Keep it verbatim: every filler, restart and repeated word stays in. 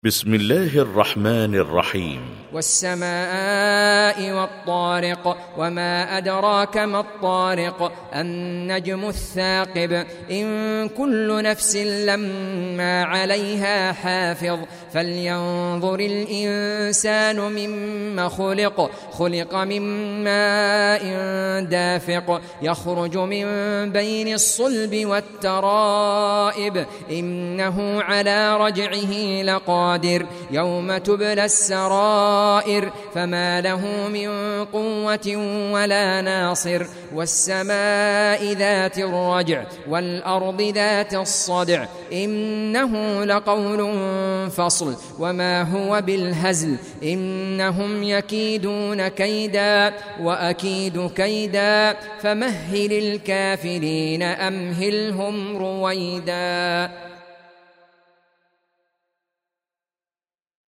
بسم الله الرحمن الرحيم. والسماء والطارق وما أدراك ما الطارق النجم الثاقب إن كل نفس لما عليها حافظ فلينظر الإنسان مما خلق خلق من ماء دافق يخرج من بين الصلب والترائب إنه على رجعه لقادر يوم تبلى السرائر فما له من قوة ولا ناصر والسماء ذات الرجع والأرض ذات الصدع إنه لقول فصل وما هو بالهزل إنهم يكيدون كيدا وأكيد كيدا فمهل الكافرين أمهلهم رويدا.